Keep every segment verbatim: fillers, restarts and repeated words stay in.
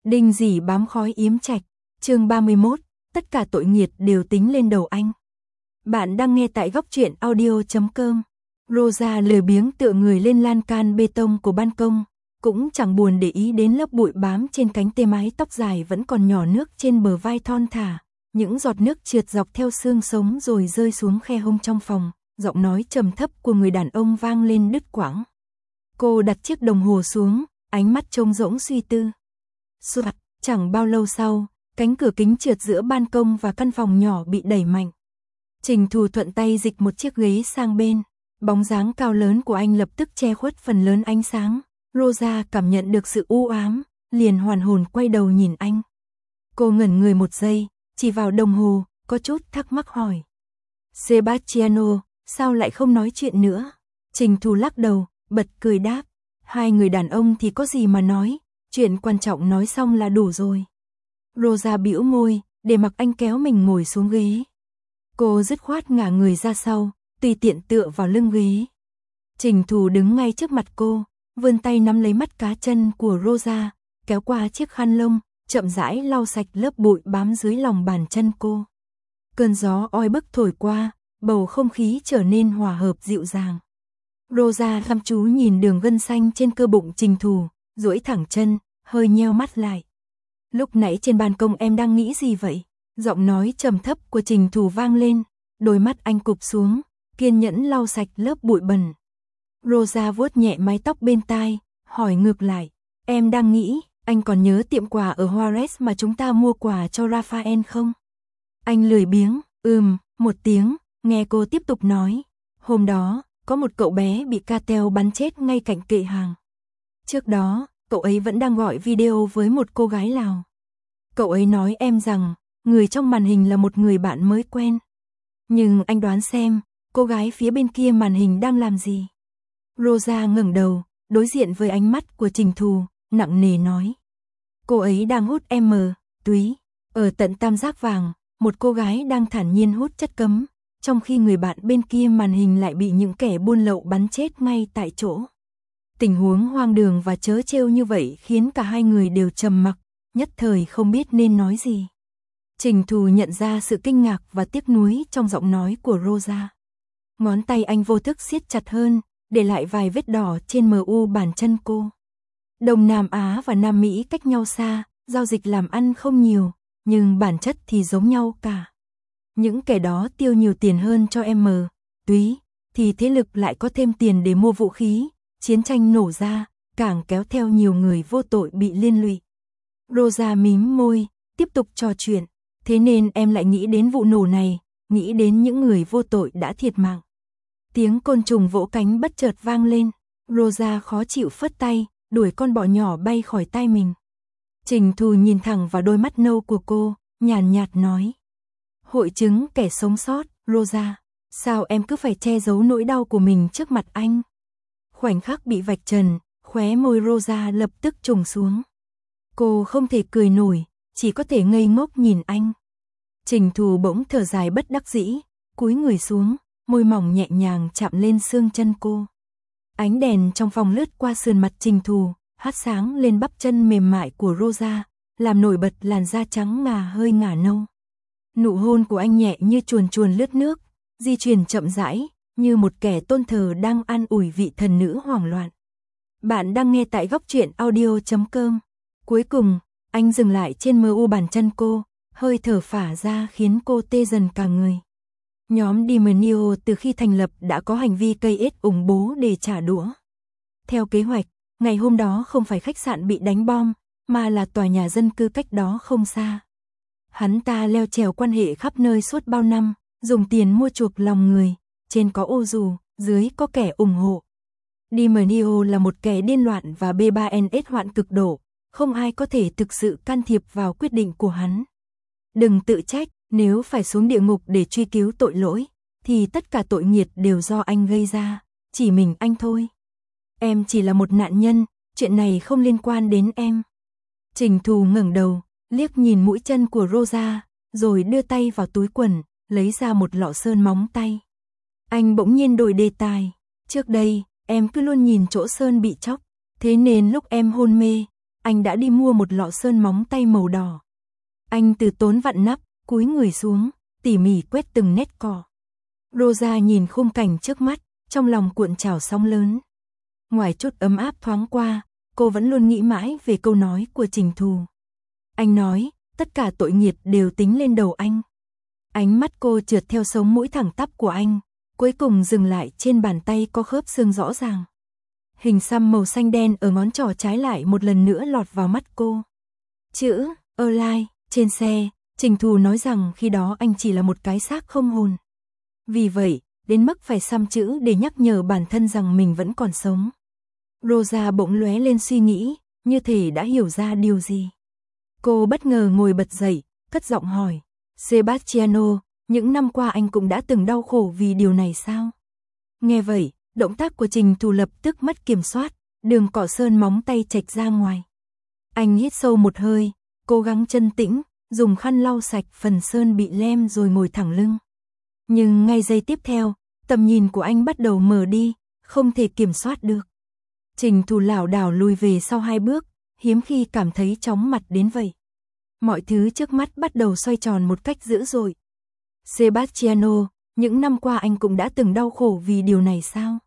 Đinh Dỉ bám khói yếm trạch, chương ba mươi mốt, tất cả tội nghiệt đều tính lên đầu anh. Bạn đang nghe tại góc truyện audio chấm com. Rosa lười biếng tựa người lên lan can bê tông của ban công, cũng chẳng buồn để ý đến lớp bụi bám trên cánh tê mái tóc dài vẫn còn nhỏ nước trên bờ vai thon thả, những giọt nước trượt dọc theo xương sống rồi rơi xuống khe hông trong phòng, giọng nói trầm thấp của người đàn ông vang lên đứt quãng. Cô đặt chiếc đồng hồ xuống, ánh mắt trông rỗng suy tư. Soạt, chẳng bao lâu sau, cánh cửa kính trượt giữa ban công và căn phòng nhỏ bị đẩy mạnh. Trình Thù thuận tay dịch một chiếc ghế sang bên, bóng dáng cao lớn của anh lập tức che khuất phần lớn ánh sáng. Rosa cảm nhận được sự u ám, liền hoàn hồn quay đầu nhìn anh. Cô ngẩn người một giây, chỉ vào đồng hồ, có chút thắc mắc hỏi. Sebastiano, sao lại không nói chuyện nữa? Trình Thù lắc đầu, bật cười đáp. Hai người đàn ông thì có gì mà nói, chuyện quan trọng nói xong là đủ rồi. Rosa bĩu môi, để mặc anh kéo mình ngồi xuống ghế. Cô dứt khoát ngả người ra sau, tùy tiện tựa vào lưng ghế. Trình Thù đứng ngay trước mặt cô, vươn tay nắm lấy mắt cá chân của Rosa, kéo qua chiếc khăn lông, chậm rãi lau sạch lớp bụi bám dưới lòng bàn chân cô. Cơn gió oi bức thổi qua, bầu không khí trở nên hòa hợp dịu dàng. Rosa chăm chú nhìn đường gân xanh trên cơ bụng Trình Thù, duỗi thẳng chân, hơi nheo mắt lại. Lúc nãy trên ban công em đang nghĩ gì vậy? Giọng nói trầm thấp của Trình Thù vang lên, đôi mắt anh cụp xuống, kiên nhẫn lau sạch lớp bụi bẩn. Rosa vuốt nhẹ mái tóc bên tai, hỏi ngược lại, em đang nghĩ, anh còn nhớ tiệm quà ở Juarez mà chúng ta mua quà cho Rafael không? Anh lười biếng, ừm, một tiếng, nghe cô tiếp tục nói, hôm đó, có một cậu bé bị cartel bắn chết ngay cạnh kệ hàng. Trước đó, cậu ấy vẫn đang gọi video với một cô gái Lào. Cậu ấy nói em rằng, người trong màn hình là một người bạn mới quen. Nhưng anh đoán xem, cô gái phía bên kia màn hình đang làm gì? Rosa ngẩng đầu, đối diện với ánh mắt của Trình Thù, nặng nề nói. Cô ấy đang hút M, túy. Ở tận Tam Giác Vàng, một cô gái đang thản nhiên hút chất cấm, trong khi người bạn bên kia màn hình lại bị những kẻ buôn lậu bắn chết ngay tại chỗ. Tình huống hoang đường và trớ trêu như vậy khiến cả hai người đều trầm mặc, nhất thời không biết nên nói gì. Trình Thù nhận ra sự kinh ngạc và tiếc nuối trong giọng nói của Rosa. Ngón tay anh vô thức siết chặt hơn, để lại vài vết đỏ trên mờ u bàn chân cô. Đông Nam Á và Nam Mỹ cách nhau xa, giao dịch làm ăn không nhiều, nhưng bản chất thì giống nhau cả. Những kẻ đó tiêu nhiều tiền hơn cho M, túy, thì thế lực lại có thêm tiền để mua vũ khí, chiến tranh nổ ra, càng kéo theo nhiều người vô tội bị liên lụy. Rosa mím môi, tiếp tục trò chuyện, thế nên em lại nghĩ đến vụ nổ này, nghĩ đến những người vô tội đã thiệt mạng. Tiếng côn trùng vỗ cánh bất chợt vang lên, Rosa khó chịu phất tay, đuổi con bọ nhỏ bay khỏi tai mình. Trình Thù nhìn thẳng vào đôi mắt nâu của cô, nhàn nhạt nói. Hội chứng kẻ sống sót, Rosa, sao em cứ phải che giấu nỗi đau của mình trước mặt anh? Khoảnh khắc bị vạch trần, khóe môi Rosa lập tức trùng xuống. Cô không thể cười nổi, chỉ có thể ngây ngốc nhìn anh. Trình Thù bỗng thở dài bất đắc dĩ, cúi người xuống, môi mỏng nhẹ nhàng chạm lên xương chân cô. Ánh đèn trong phòng lướt qua sườn mặt Trình Thù, hát sáng lên bắp chân mềm mại của Rosa, làm nổi bật làn da trắng ngà hơi ngả nâu. Nụ hôn của anh nhẹ như chuồn chuồn lướt nước, di chuyển chậm rãi, như một kẻ tôn thờ đang an ủi vị thần nữ hoảng loạn. Bạn đang nghe tại góc truyện audio chấm com. Cuối cùng, anh dừng lại trên mờ u bàn chân cô, hơi thở phả ra khiến cô tê dần cả người. Nhóm Demonio từ khi thành lập đã có hành vi cây ết ủng bố để trả đũa. Theo kế hoạch, ngày hôm đó không phải khách sạn bị đánh bom, mà là tòa nhà dân cư cách đó không xa. Hắn ta leo trèo quan hệ khắp nơi suốt bao năm, dùng tiền mua chuộc lòng người, trên có ô dù, dưới có kẻ ủng hộ. Demonio là một kẻ điên loạn và B ba N S hoạn cực độ, không ai có thể thực sự can thiệp vào quyết định của hắn. Đừng tự trách, nếu phải xuống địa ngục để truy cứu tội lỗi, thì tất cả tội nghiệt đều do anh gây ra, chỉ mình anh thôi. Em chỉ là một nạn nhân, chuyện này không liên quan đến em. Trình Thù ngẩng đầu, liếc nhìn mũi chân của Rosa, rồi đưa tay vào túi quần, lấy ra một lọ sơn móng tay. Anh bỗng nhiên đổi đề tài, trước đây, em cứ luôn nhìn chỗ sơn bị chóc, thế nên lúc em hôn mê, anh đã đi mua một lọ sơn móng tay màu đỏ. Anh từ tốn vặn nắp, cúi người xuống, tỉ mỉ quét từng nét cọ. Rosa nhìn khung cảnh trước mắt, trong lòng cuộn trào sóng lớn. Ngoài chút ấm áp thoáng qua, cô vẫn luôn nghĩ mãi về câu nói của Trình Thù. Anh nói, tất cả tội nghiệt đều tính lên đầu anh. Ánh mắt cô trượt theo sống mũi thẳng tắp của anh, cuối cùng dừng lại trên bàn tay có khớp xương rõ ràng. Hình xăm màu xanh đen ở ngón trỏ trái lại một lần nữa lọt vào mắt cô. Chữ Alive trên xe, Trình Thù nói rằng khi đó anh chỉ là một cái xác không hồn. Vì vậy, đến mức phải xăm chữ để nhắc nhở bản thân rằng mình vẫn còn sống. Rosa bỗng lóe lên suy nghĩ, như thể đã hiểu ra điều gì. Cô bất ngờ ngồi bật dậy, cất giọng hỏi, Sebastiano, những năm qua anh cũng đã từng đau khổ vì điều này sao? Nghe vậy, động tác của Trình Thù lập tức mất kiểm soát, đường cọ sơn móng tay chệch ra ngoài. Anh hít sâu một hơi, cố gắng chân tĩnh, dùng khăn lau sạch phần sơn bị lem rồi ngồi thẳng lưng. Nhưng ngay giây tiếp theo, tầm nhìn của anh bắt đầu mờ đi, không thể kiểm soát được. Trình Thù lảo đảo lùi về sau hai bước, hiếm khi cảm thấy chóng mặt đến vậy. Mọi thứ trước mắt bắt đầu xoay tròn một cách dữ dội. Sebastiano, những năm qua anh cũng đã từng đau khổ vì điều này sao?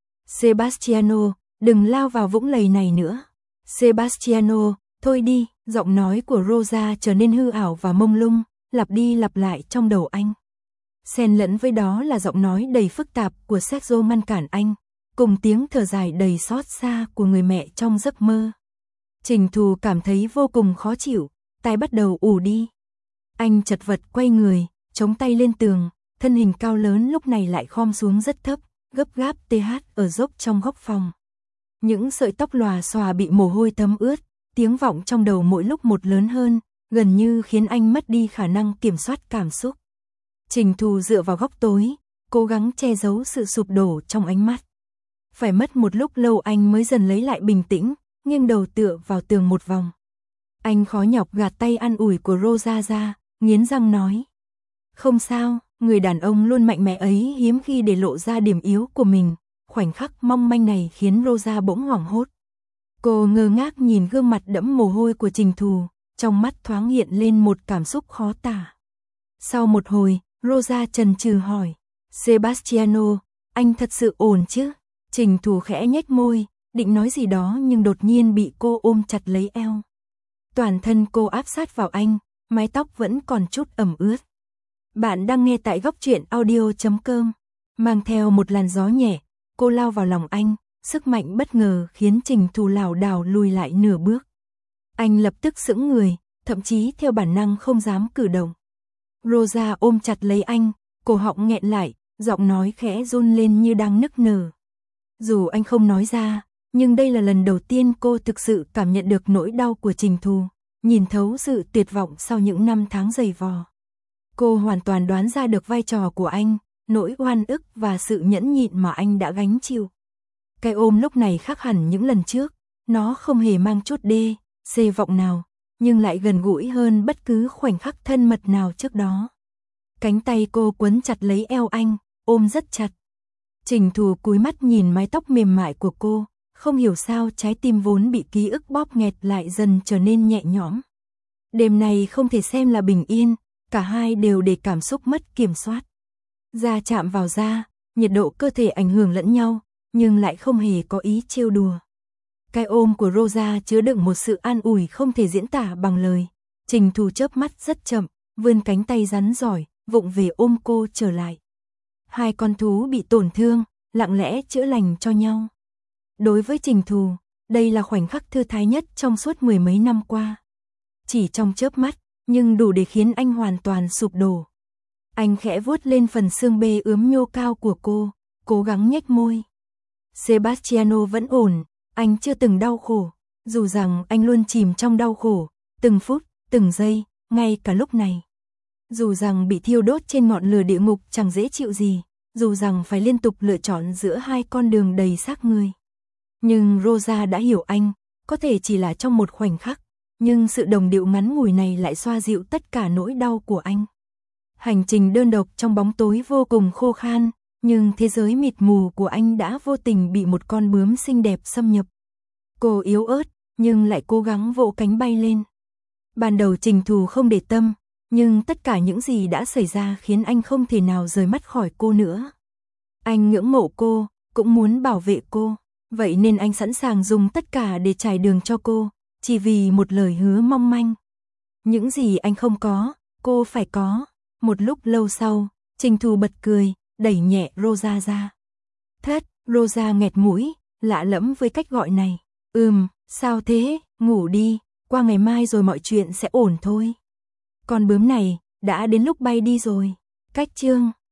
Sebastiano, đừng lao vào vũng lầy này nữa. Sebastiano, thôi đi, giọng nói của Rosa trở nên hư ảo và mông lung, lặp đi lặp lại trong đầu anh. Xen lẫn với đó là giọng nói đầy phức tạp của Sergio ngăn cản anh, cùng tiếng thở dài đầy xót xa của người mẹ trong giấc mơ. Trình Thù cảm thấy vô cùng khó chịu, tai bắt đầu ù đi. Anh chật vật quay người, chống tay lên tường, thân hình cao lớn lúc này lại khom xuống rất thấp, gấp gáp tê hát ở dốc trong góc phòng. Những sợi tóc lòa xòa bị mồ hôi thấm ướt, tiếng vọng trong đầu mỗi lúc một lớn hơn, gần như khiến anh mất đi khả năng kiểm soát cảm xúc. Trình Thù dựa vào góc tối, cố gắng che giấu sự sụp đổ trong ánh mắt. Phải mất một lúc lâu anh mới dần lấy lại bình tĩnh, nghiêng đầu tựa vào tường một vòng. Anh khó nhọc gạt tay an ủi của Rosa ra, nghiến răng nói. Không sao, người đàn ông luôn mạnh mẽ ấy hiếm khi để lộ ra điểm yếu của mình. Khoảnh khắc mong manh này khiến Rosa bỗng hoảng hốt. Cô ngơ ngác nhìn gương mặt đẫm mồ hôi của Trình Thù, trong mắt thoáng hiện lên một cảm xúc khó tả. Sau một hồi, Rosa chần chừ hỏi, Sebastiano, anh thật sự ổn chứ? Trình Thù khẽ nhếch môi, định nói gì đó nhưng đột nhiên bị cô ôm chặt lấy eo. Toàn thân cô áp sát vào anh, mái tóc vẫn còn chút ẩm ướt. Bạn đang nghe tại góc truyện audio chấm com. Mang theo một làn gió nhẹ, cô lao vào lòng anh, sức mạnh bất ngờ khiến Trình Thù lảo đảo lùi lại nửa bước. Anh lập tức sững người, thậm chí theo bản năng không dám cử động. Rosa ôm chặt lấy anh, cổ họng nghẹn lại, giọng nói khẽ run lên như đang nức nở. Dù anh không nói ra, nhưng đây là lần đầu tiên cô thực sự cảm nhận được nỗi đau của Trình Thù, nhìn thấu sự tuyệt vọng sau những năm tháng dày vò. Cô hoàn toàn đoán ra được vai trò của anh, nỗi oan ức và sự nhẫn nhịn mà anh đã gánh chịu. Cái ôm lúc này khác hẳn những lần trước, nó không hề mang chút đê, xê vọng nào, nhưng lại gần gũi hơn bất cứ khoảnh khắc thân mật nào trước đó. Cánh tay cô quấn chặt lấy eo anh, ôm rất chặt. Trình Thù cúi mắt nhìn mái tóc mềm mại của cô, không hiểu sao trái tim vốn bị ký ức bóp nghẹt lại dần trở nên nhẹ nhõm. Đêm này không thể xem là bình yên, cả hai đều để cảm xúc mất kiểm soát. Da chạm vào da, nhiệt độ cơ thể ảnh hưởng lẫn nhau, nhưng lại không hề có ý trêu đùa. Cái ôm của Rosa chứa đựng một sự an ủi không thể diễn tả bằng lời. Trình Thù chớp mắt rất chậm, vươn cánh tay rắn giỏi, vụng về ôm cô trở lại. Hai con thú bị tổn thương, lặng lẽ chữa lành cho nhau. Đối với Trình Thù, đây là khoảnh khắc thư thái nhất trong suốt mười mấy năm qua. Chỉ trong chớp mắt, nhưng đủ để khiến anh hoàn toàn sụp đổ. Anh khẽ vuốt lên phần xương bê ướm nhô cao của cô, cố gắng nhếch môi. Sebastiano vẫn ổn, anh chưa từng đau khổ, dù rằng anh luôn chìm trong đau khổ, từng phút, từng giây, ngay cả lúc này. Dù rằng bị thiêu đốt trên ngọn lửa địa ngục chẳng dễ chịu gì, dù rằng phải liên tục lựa chọn giữa hai con đường đầy xác người. Nhưng Rosa đã hiểu anh, có thể chỉ là trong một khoảnh khắc, nhưng sự đồng điệu ngắn ngủi này lại xoa dịu tất cả nỗi đau của anh. Hành trình đơn độc trong bóng tối vô cùng khô khan, nhưng thế giới mịt mù của anh đã vô tình bị một con bướm xinh đẹp xâm nhập. Cô yếu ớt, nhưng lại cố gắng vỗ cánh bay lên. Ban đầu Trình Thù không để tâm, nhưng tất cả những gì đã xảy ra khiến anh không thể nào rời mắt khỏi cô nữa. Anh ngưỡng mộ cô, cũng muốn bảo vệ cô, vậy nên anh sẵn sàng dùng tất cả để trải đường cho cô, chỉ vì một lời hứa mong manh. Những gì anh không có, cô phải có. Một lúc lâu sau, Trình Thù bật cười, đẩy nhẹ Rosa ra. Thất, Rosa nghẹt mũi, lạ lẫm với cách gọi này. Ừm, sao thế, ngủ đi, qua ngày mai rồi mọi chuyện sẽ ổn thôi. Con bướm này, đã đến lúc bay đi rồi. Cách chương